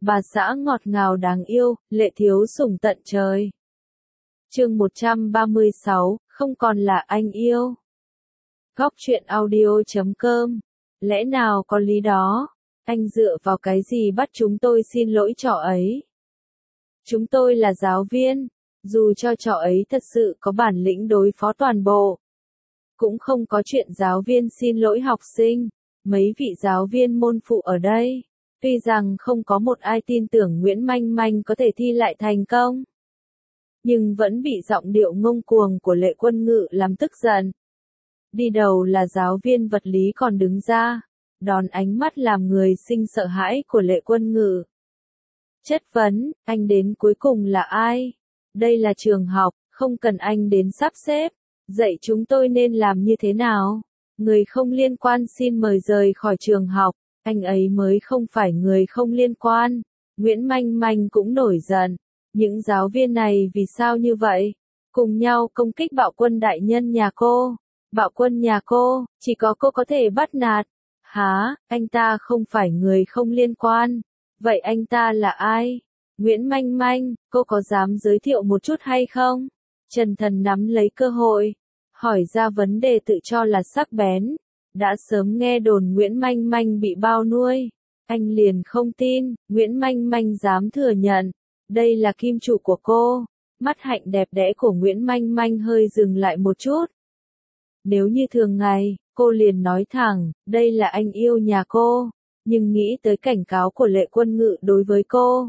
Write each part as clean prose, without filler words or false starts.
bà xã ngọt ngào đáng yêu, lệ thiếu sủng tận trời. Chương 136, không còn là anh yêu. Góc truyện audio.com. Lẽ nào có lý đó? Anh dựa vào cái gì bắt chúng tôi xin lỗi trò ấy? Chúng tôi là giáo viên, dù cho trò ấy thật sự có bản lĩnh đối phó toàn bộ, cũng không có chuyện giáo viên xin lỗi học sinh. Mấy vị giáo viên môn phụ ở đây, tuy rằng không có một ai tin tưởng Nguyễn Manh Manh có thể thi lại thành công, nhưng vẫn bị giọng điệu ngông cuồng của Lệ Quân Ngự làm tức giận. Đi đầu là giáo viên vật lý còn đứng ra, đón ánh mắt làm người sinh sợ hãi của Lệ Quân Ngự. Chất vấn, anh đến cuối cùng là ai? Đây là trường học, không cần anh đến sắp xếp, dạy chúng tôi nên làm như thế nào? Người không liên quan xin mời rời khỏi trường học, anh ấy mới không phải người không liên quan. Nguyễn Manh Manh cũng nổi giận. Những giáo viên này vì sao như vậy? Cùng nhau công kích Bạo Quân đại nhân nhà cô. Bạo Quân nhà cô, chỉ có cô có thể bắt nạt. Hả, anh ta không phải người không liên quan. Vậy anh ta là ai? Nguyễn Manh Manh, cô có dám giới thiệu một chút hay không? Trần Thần nắm lấy cơ hội, hỏi ra vấn đề tự cho là sắc bén. Đã sớm nghe đồn Nguyễn Manh Manh bị bao nuôi. Anh liền không tin, Nguyễn Manh Manh dám thừa nhận. Đây là kim chủ của cô. Mắt hạnh đẹp đẽ của Nguyễn Manh Manh hơi dừng lại một chút. Nếu như thường ngày, cô liền nói thẳng, đây là anh yêu nhà cô. Nhưng nghĩ tới cảnh cáo của Lệ Quân Ngự đối với cô.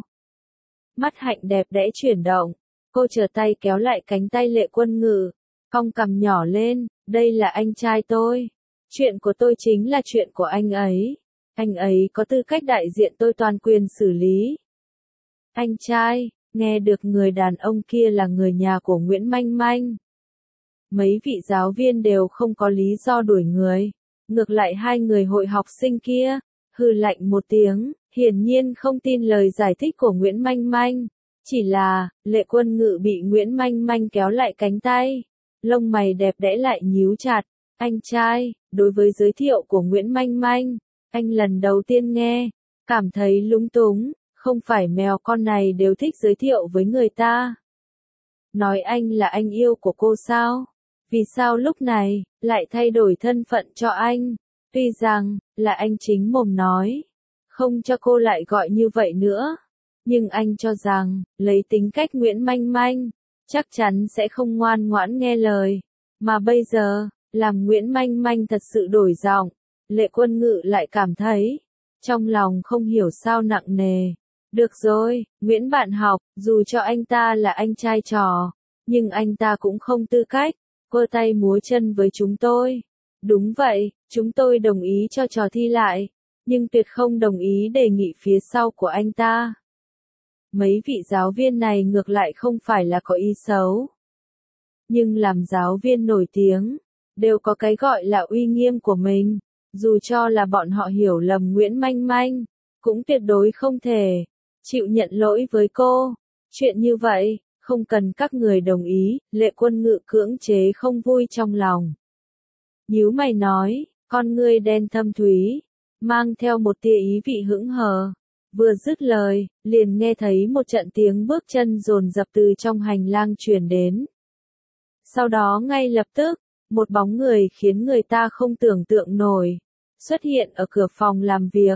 Mắt hạnh đẹp đẽ chuyển động. Cô trở tay kéo lại cánh tay Lệ Quân Ngự. Cong cằm nhỏ lên, đây là anh trai tôi. Chuyện của tôi chính là chuyện của anh ấy. Anh ấy có tư cách đại diện tôi toàn quyền xử lý. Anh trai, nghe được người đàn ông kia là người nhà của Nguyễn Manh Manh. Mấy vị giáo viên đều không có lý do đuổi người. Ngược lại hai người hội học sinh kia, hừ lạnh một tiếng, hiển nhiên không tin lời giải thích của Nguyễn Manh Manh. Chỉ là, Lệ Quân Ngự bị Nguyễn Manh Manh kéo lại cánh tay. Lông mày đẹp đẽ lại nhíu chặt. Anh trai, đối với giới thiệu của Nguyễn Manh Manh, anh lần đầu tiên nghe, cảm thấy lúng túng. Không phải mèo con này đều thích giới thiệu với người ta. Nói anh là anh yêu của cô sao? Vì sao lúc này, lại thay đổi thân phận cho anh? Tuy rằng, là anh chính mồm nói, không cho cô lại gọi như vậy nữa. Nhưng anh cho rằng, lấy tính cách Nguyễn Manh Manh, chắc chắn sẽ không ngoan ngoãn nghe lời. Mà bây giờ, làm Nguyễn Manh Manh thật sự đổi giọng, Lệ Quân Ngự lại cảm thấy, trong lòng không hiểu sao nặng nề. Được rồi, Nguyễn bạn học, dù cho anh ta là anh trai trò, nhưng anh ta cũng không tư cách, quơ tay múa chân với chúng tôi. Đúng vậy, chúng tôi đồng ý cho trò thi lại, nhưng tuyệt không đồng ý đề nghị phía sau của anh ta. Mấy vị giáo viên này ngược lại không phải là có ý xấu. Nhưng làm giáo viên nổi tiếng, đều có cái gọi là uy nghiêm của mình, dù cho là bọn họ hiểu lầm Nguyễn Manh Manh, cũng tuyệt đối không thể chịu nhận lỗi với cô. Chuyện như vậy, không cần các người đồng ý. Lệ Quân Ngự cưỡng chế không vui trong lòng. Nhíu mày nói, con ngươi đen thâm thúy, mang theo một tia ý vị hững hờ. Vừa dứt lời, liền nghe thấy một trận tiếng bước chân dồn dập từ trong hành lang truyền đến. Sau đó ngay lập tức, một bóng người khiến người ta không tưởng tượng nổi, xuất hiện ở cửa phòng làm việc.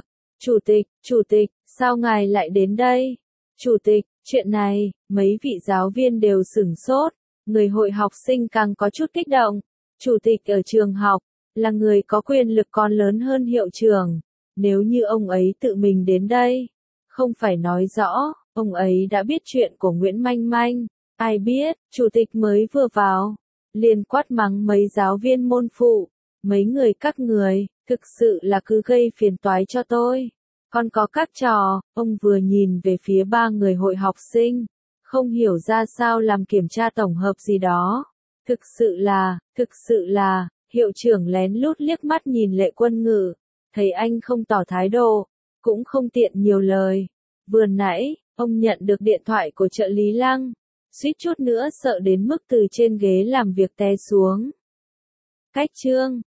Chủ tịch, sao ngài lại đến đây? Chủ tịch, chuyện này, mấy vị giáo viên đều sửng sốt, người hội học sinh càng có chút kích động. Chủ tịch ở trường học, là người có quyền lực còn lớn hơn hiệu trưởng. Nếu như ông ấy tự mình đến đây, không phải nói rõ, ông ấy đã biết chuyện của Nguyễn Manh Manh. Ai biết, chủ tịch mới vừa vào, liền quát mắng mấy giáo viên môn phụ. Mấy người các người, thực sự là cứ gây phiền toái cho tôi. Còn có các trò, ông vừa nhìn về phía ba người hội học sinh, không hiểu ra sao làm kiểm tra tổng hợp gì đó. Thực sự là, hiệu trưởng lén lút liếc mắt nhìn Lệ Quân Ngự, thấy anh không tỏ thái độ, cũng không tiện nhiều lời. Vừa nãy, ông nhận được điện thoại của trợ lý Lăng, suýt chút nữa sợ đến mức từ trên ghế làm việc té xuống. Cách chương